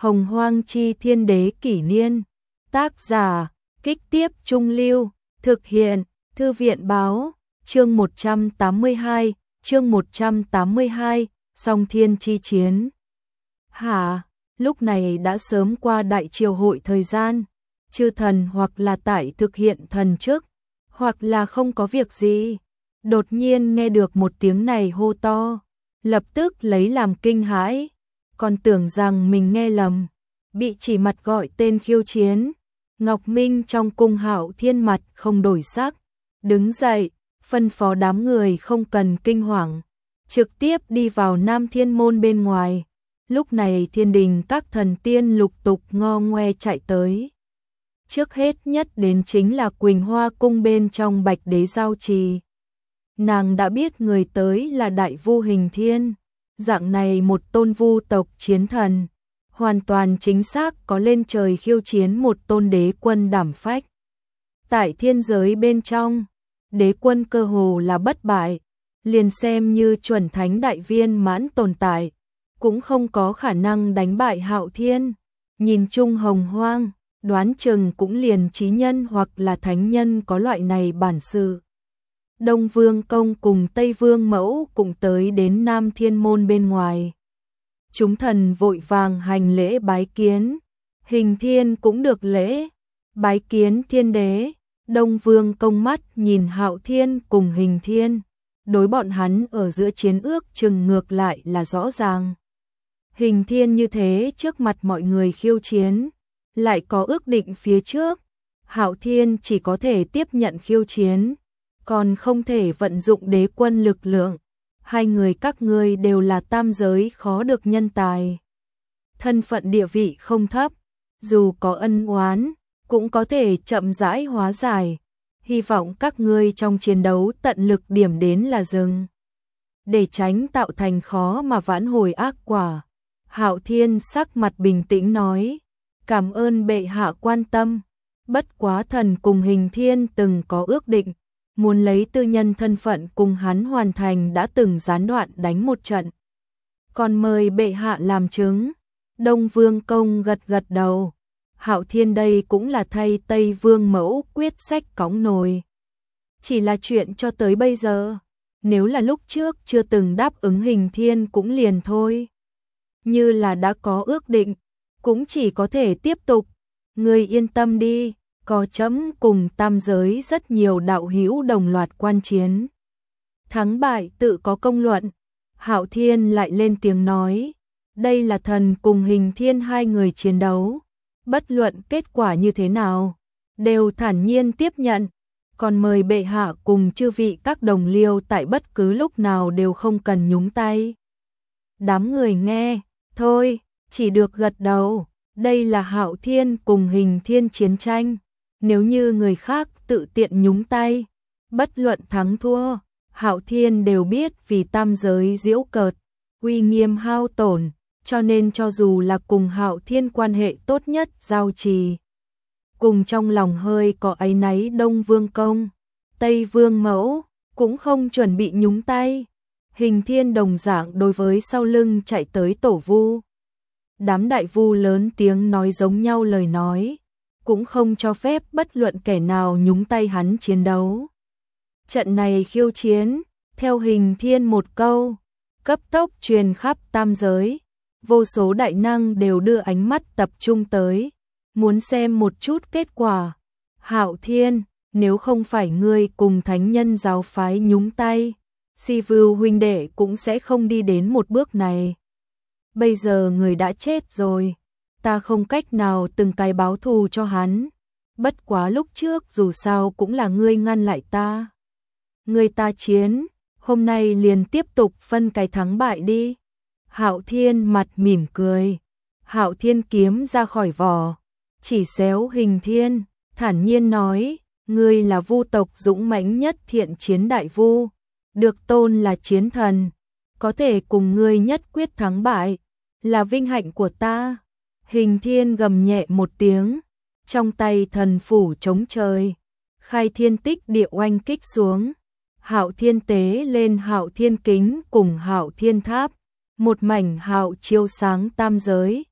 Hồng Hoang Chi Thiên Đế Kỷ Niên. Tác giả, Kích Tiếp Trung Lưu. Thực hiện, Thư viện Báo. Chương 182, Song Thiên Chi Chiến. Hả, lúc này đã sớm qua đại triều hội thời gian, chư thần hoặc là tại thực hiện thần chức, hoặc là không có việc gì. Đột nhiên nghe được một tiếng này hô to, lập tức lấy làm kinh hãi, còn tưởng rằng mình nghe lầm, bị chỉ mặt gọi tên khiêu chiến. Ngọc Minh trong cung Hạo Thiên mặt không đổi sắc, đứng dậy, phân phó đám người không cần kinh hoàng, trực tiếp đi vào Nam Thiên môn bên ngoài. Lúc này thiên đình các thần tiên lục tục ngo ngoe chạy tới. Trước hết nhất đến chính là Quỳnh Hoa cung bên trong Bạch Đế giao trì. Nàng đã biết người tới là Đại Vu Hình Thiên, dạng này một tôn vu tộc chiến thần, hoàn toàn chính xác có lên trời khiêu chiến một tôn đế quân đảm phách. Tại thiên giới bên trong, đế quân cơ hồ là bất bại, liền xem như chuẩn thánh đại viên mãn tồn tại, cũng không có khả năng đánh bại Hạo Thiên. Nhìn chung hồng hoang, đoán chừng cũng liền chí nhân hoặc là thánh nhân có loại này bản sự. Đông Vương Công cùng Tây Vương Mẫu cũng tới đến Nam Thiên môn bên ngoài. Chúng thần vội vàng hành lễ bái kiến, Hình Thiên cũng được lễ, bái kiến thiên đế. Đông Vương Công mắt nhìn Hạo Thiên cùng Hình Thiên, đối bọn hắn ở giữa chiến ước chừng ngược lại là rõ ràng. Hình Thiên như thế trước mặt mọi người khiêu chiến, lại có ước định phía trước, Hạo Thiên chỉ có thể tiếp nhận khiêu chiến, còn không thể vận dụng đế quân lực lượng. Hai người các ngươi đều là tam giới khó được nhân tài, thân phận địa vị không thấp, dù có ân oán cũng có thể chậm rãi hóa giải. Hy vọng các ngươi trong chiến đấu tận lực điểm đến là dừng, để tránh tạo thành khó mà vãn hồi ác quả. Hạo Thiên sắc mặt bình tĩnh nói, cảm ơn bệ hạ quan tâm, bất quá thần cùng Hình Thiên từng có ước định, muốn lấy tư nhân thân phận cùng hắn hoàn thành đã từng gián đoạn đánh một trận. Còn mời bệ hạ làm chứng. Đông Vương Công gật gật đầu. Hạo Thiên đây cũng là thay Tây Vương Mẫu quyết sách cõng nồi. Chỉ là chuyện cho tới bây giờ, nếu là lúc trước chưa từng đáp ứng Hình Thiên cũng liền thôi. Như là đã có ước định, cũng chỉ có thể tiếp tục. Ngươi yên tâm đi, có chấm cùng tam giới rất nhiều đạo hữu đồng loạt quan chiến. Thắng bại tự có công luận. Hạo Thiên lại lên tiếng nói, đây là thần cùng Hình Thiên hai người chiến đấu, bất luận kết quả như thế nào, đều thản nhiên tiếp nhận, còn mời bệ hạ cùng chư vị các đồng liêu tại bất cứ lúc nào đều không cần nhúng tay. Đám người nghe, thôi, chỉ được gật đầu, đây là Hạo Thiên cùng Hình Thiên chiến tranh, nếu như người khác tự tiện nhúng tay, bất luận thắng thua, Hạo Thiên đều biết vì tam giới giễu cợt, uy nghiêm hao tổn, cho nên cho dù là cùng Hạo Thiên quan hệ tốt nhất giao trì, cùng trong lòng hơi có áy náy Đông Vương Công, Tây Vương Mẫu, cũng không chuẩn bị nhúng tay. Hình Thiên đồng dạng đối với sau lưng chạy tới tổ vu. Đám đại vu lớn tiếng nói giống nhau lời nói, cũng không cho phép bất luận kẻ nào nhúng tay hắn chiến đấu. Trận này khiêu chiến, theo Hình Thiên một câu, cấp tốc truyền khắp tam giới, vô số đại năng đều đưa ánh mắt tập trung tới, muốn xem một chút kết quả. Hạo Thiên, nếu không phải ngươi cùng thánh nhân giáo phái nhúng tay, Si Vưu huynh đệ cũng sẽ không đi đến một bước này. Bây giờ người đã chết rồi, ta không cách nào từng cái báo thù cho hắn. Bất quá lúc trước dù sao cũng là ngươi ngăn lại ta. Ngươi ta chiến, hôm nay liền tiếp tục phân cái thắng bại đi. Hạo Thiên mặt mỉm cười. Hạo Thiên kiếm ra khỏi vỏ, chỉ xéo Hình Thiên, thản nhiên nói, ngươi là vu tộc dũng mãnh nhất thiện chiến đại vu, được tôn là chiến thần, có thể cùng ngươi nhất quyết thắng bại, là vinh hạnh của ta. Hình Thiên gầm nhẹ một tiếng, trong tay thần phủ chống trời, khai thiên tích địa oanh kích xuống. Hạo Thiên tế lên Hạo Thiên kính cùng Hạo Thiên tháp, một mảnh hạo chiếu sáng tam giới,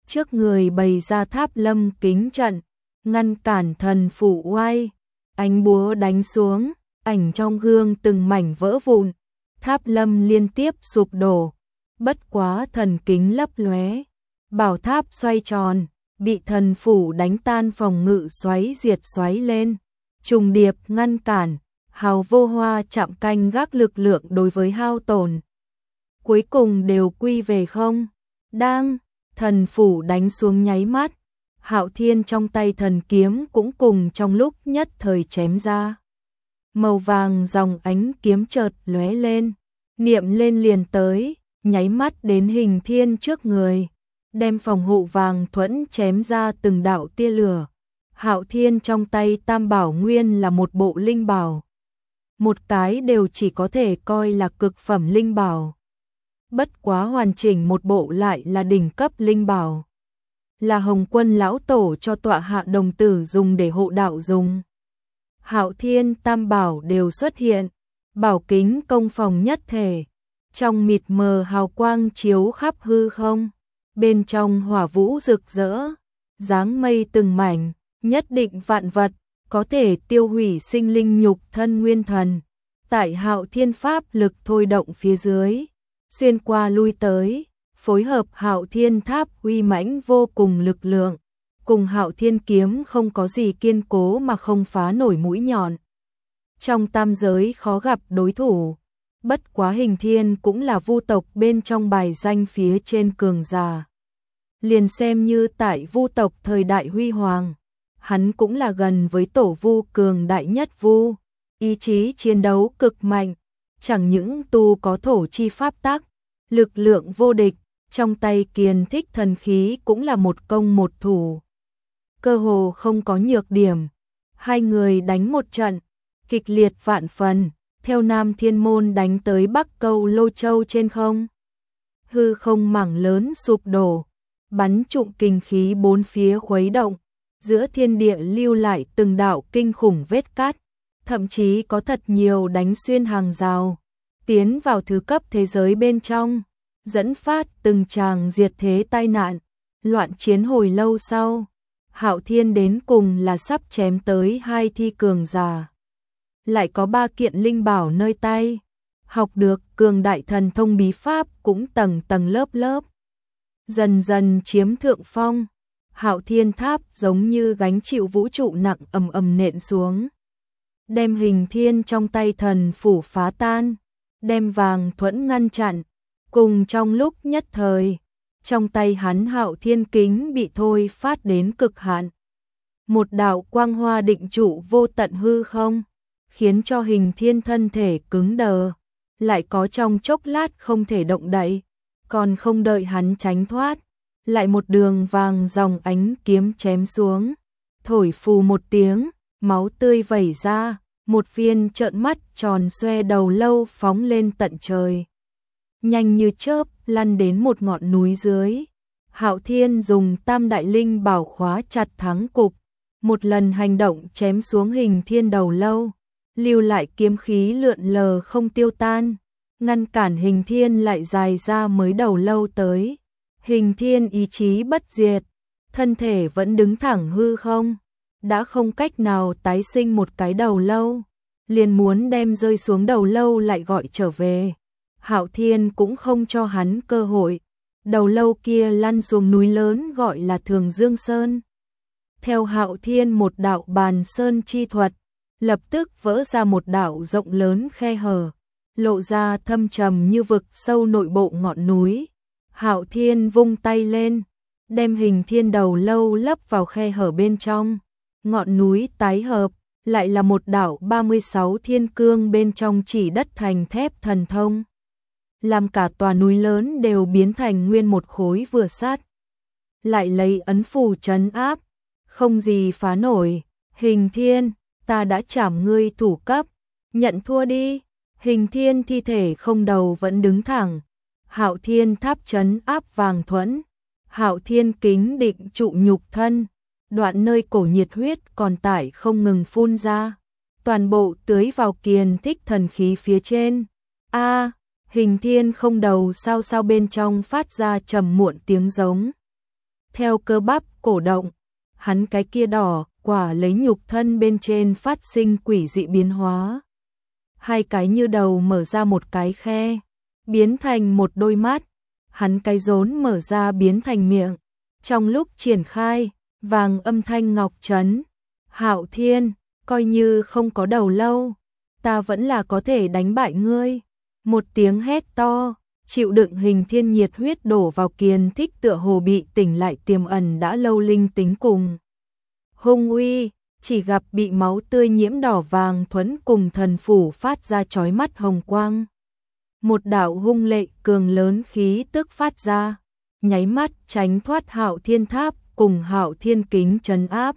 trước người bày ra Tháp Lâm kính trận, ngăn cản thần phủ oai. Ánh búa đánh xuống, ảnh trong gương từng mảnh vỡ vụn, Tháp Lâm liên tiếp sụp đổ. Bất quá thần kính lấp lóe, bảo tháp xoay tròn, bị thần phủ đánh tan, phòng ngự xoáy diệt xoáy lên, trùng điệp ngăn cản. Hào Vô Hoa chạm canh gác lực lượng đối với hao tổn, cuối cùng đều quy về không. Đang thần phủ đánh xuống nháy mắt, Hạo Thiên trong tay thần kiếm cũng cùng trong lúc nhất thời chém ra. Màu vàng dòng ánh kiếm chợt lóe lên, niệm lên liền tới, nháy mắt đến Hình Thiên trước người, đem phòng hộ vàng thuẫn chém ra từng đạo tia lửa. Hạo Thiên trong tay tam bảo nguyên là một bộ linh bảo, một cái đều chỉ có thể coi là cực phẩm linh bảo. Bất quá hoàn chỉnh một bộ lại là đỉnh cấp linh bảo, là Hồng Quân lão tổ cho tọa hạ đồng tử dùng để hộ đạo dùng. Hạo Thiên tam bảo đều xuất hiện, bảo kính công phòng nhất thể, trong mịt mờ hào quang chiếu khắp hư không, bên trong hỏa vũ rực rỡ, dáng mây từng mảnh, nhất định vạn vật, có thể tiêu hủy sinh linh nhục thân nguyên thần. Tại Hạo Thiên pháp lực thôi động phía dưới, xuyên qua lui tới, phối hợp Hạo Thiên tháp uy mãnh vô cùng lực lượng, cùng Hạo Thiên kiếm không có gì kiên cố mà không phá nổi mũi nhọn. Trong tam giới khó gặp đối thủ, bất quá Hình Thiên cũng là vu tộc bên trong bài danh phía trên cường giả. Liền xem như tại vu tộc thời đại huy hoàng, hắn cũng là gần với tổ vu cường đại nhất vu, ý chí chiến đấu cực mạnh, chẳng những tu có thổ chi pháp tắc, lực lượng vô địch, trong tay Kiền Thích thần khí cũng là một công một thủ, cơ hồ không có nhược điểm. Hai người đánh một trận, kịch liệt vạn phần, theo Nam Thiên Môn đánh tới Bắc Câu Lô Châu trên không. Hư không mảng lớn sụp đổ, bắn trụng kinh khí bốn phía khuấy động, giữa thiên địa lưu lại từng đạo kinh khủng vết cắt, thậm chí có thật nhiều đánh xuyên hàng rào, tiến vào thứ cấp thế giới bên trong, dẫn phát từng tràng diệt thế tai nạn, loạn chiến hồi lâu sau. Hạo Thiên đến cùng là sắp chém tới hai thi cường giả, lại có 3 kiện linh bảo nơi tay, học được cường đại thần thông bí pháp cũng tầng tầng lớp lớp, dần dần chiếm thượng phong. Hạo Thiên tháp giống như gánh chịu vũ trụ nặng ầm ầm nện xuống, đem Hình Thiên trong tay thần phủ phá tan, đem vàng thuẫn ngăn chặn, cùng trong lúc nhất thời, trong tay hắn Hạo Thiên kính bị thôi phát đến cực hạn. Một đạo quang hoa định trụ vô tận hư không, khiến cho Hình Thiên thân thể cứng đờ, lại có trong chốc lát không thể động đậy, còn không đợi hắn tránh thoát, lại một đường vàng dòng ánh kiếm chém xuống, thổi phù một tiếng, máu tươi vẩy ra, một viên trợn mắt tròn xoe đầu lâu phóng lên tận trời, nhanh như chớp lăn đến một ngọn núi dưới. Hạo Thiên dùng tam đại linh bảo khóa chặt thắng cục, một lần hành động chém xuống Hình Thiên đầu lâu, lưu lại kiếm khí lượn lờ không tiêu tan, ngăn cản Hình Thiên lại dài ra mới đầu lâu tới. Hình Thiên ý chí bất diệt, thân thể vẫn đứng thẳng hư không, đã không cách nào tái sinh một cái đầu lâu, liền muốn đem rơi xuống đầu lâu lại gọi trở về. Hạo Thiên cũng không cho hắn cơ hội, đầu lâu kia lăn xuống núi lớn gọi là Thường Dương Sơn. Theo Hạo Thiên một đạo bàn sơn chi thuật, lập tức vỡ ra một đạo rộng lớn khe hở, lộ ra thâm trầm như vực sâu nội bộ ngọn núi. Hạo Thiên vung tay lên, đem Hình Thiên đầu lâu lấp vào khe hở bên trong, ngọn núi tái hợp, lại là một đạo 36 thiên cương bên trong chỉ đất thành thép thần thông, làm cả tòa núi lớn đều biến thành nguyên một khối vừa sắt, lại lấy ấn phù trấn áp, không gì phá nổi. Hình Thiên, ta đã trảm ngươi thủ cấp, nhận thua đi. Hình Thiên thi thể không đầu vẫn đứng thẳng, Hạo Thiên tháp trấn áp vàng thuẫn, Hạo Thiên kính định trụ nhục thân, đoạn nơi cổ nhiệt huyết còn tải không ngừng phun ra, toàn bộ tưới vào Kiền Thích thần khí phía trên. A, Hình Thiên không đầu sao sao bên trong phát ra trầm muộn tiếng giống. theo cơ bắp cổ động, hắn cái kia đỏ quả lấy nhục thân bên trên phát sinh quỷ dị biến hóa. Hai cái như đầu mở ra một cái khe, biến thành một đôi mắt, hắn cái rốn mở ra biến thành miệng. Trong lúc triển khai, vàng âm thanh ngọc trấn, Hạo Thiên, coi như không có đầu lâu, ta vẫn là có thể đánh bại ngươi. Một tiếng hét to, chịu đựng hình thiên nhiệt huyết đổ vào Kiền Thích tựa hồ bị tỉnh lại tiềm ẩn đã lâu linh tính cùng hung uy, chỉ gặp bị máu tươi nhiễm đỏ vàng thuẫn cùng thần phủ phát ra chói mắt hồng quang. Một đạo hung lệ cường lớn khí tức phát ra, nháy mắt tránh thoát Hạo Thiên tháp cùng Hạo Thiên kính trấn áp.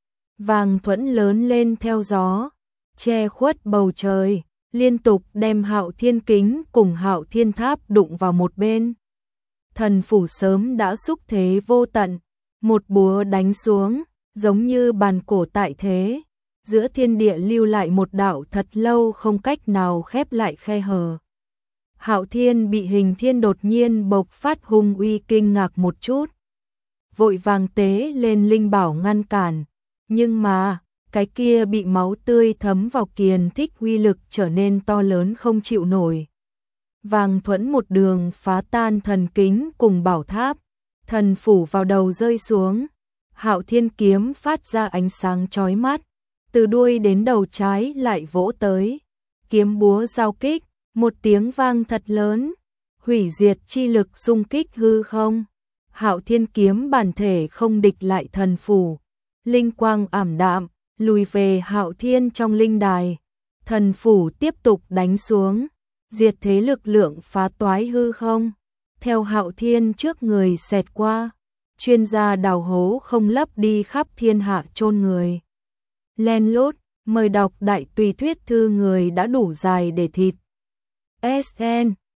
Vàng thuẫn lớn lên theo gió, che khuất bầu trời, liên tục đem Hạo Thiên kính cùng Hạo Thiên tháp đụng vào một bên. Thần phủ sớm đã xúc thế vô tận, một búa đánh xuống, giống như bàn cổ tại thế, giữa thiên địa lưu lại một đạo thật lâu không cách nào khép lại khe hở. Hạo Thiên bị hình thiên đột nhiên bộc phát hung uy kinh ngạc một chút, vội vàng tế lên linh bảo ngăn cản, nhưng mà cái kia bị máu tươi thấm vào Kiền Thích uy lực trở nên to lớn không chịu nổi. Vàng thuẫn một đường phá tan thần kính cùng bảo tháp, thần phủ vào đầu rơi xuống. Hạo Thiên kiếm phát ra ánh sáng chói mắt, từ đuôi đến đầu trái lại vỗ tới. Kiếm búa giao kích, một tiếng vang thật lớn, hủy diệt chi lực xung kích hư không. Hạo Thiên kiếm bản thể không địch lại thần phủ, linh quang ảm đạm, lùi về Hạo Thiên trong linh đài. Thần phủ tiếp tục đánh xuống, diệt thế lực lượng phá toái hư không, theo Hạo Thiên trước người xẹt qua. Chuyên gia đào hố không lấp đi khắp thiên hạ chôn người. Len lút, mời đọc đại tùy thuyết thư người đã đủ dài để thịt. SN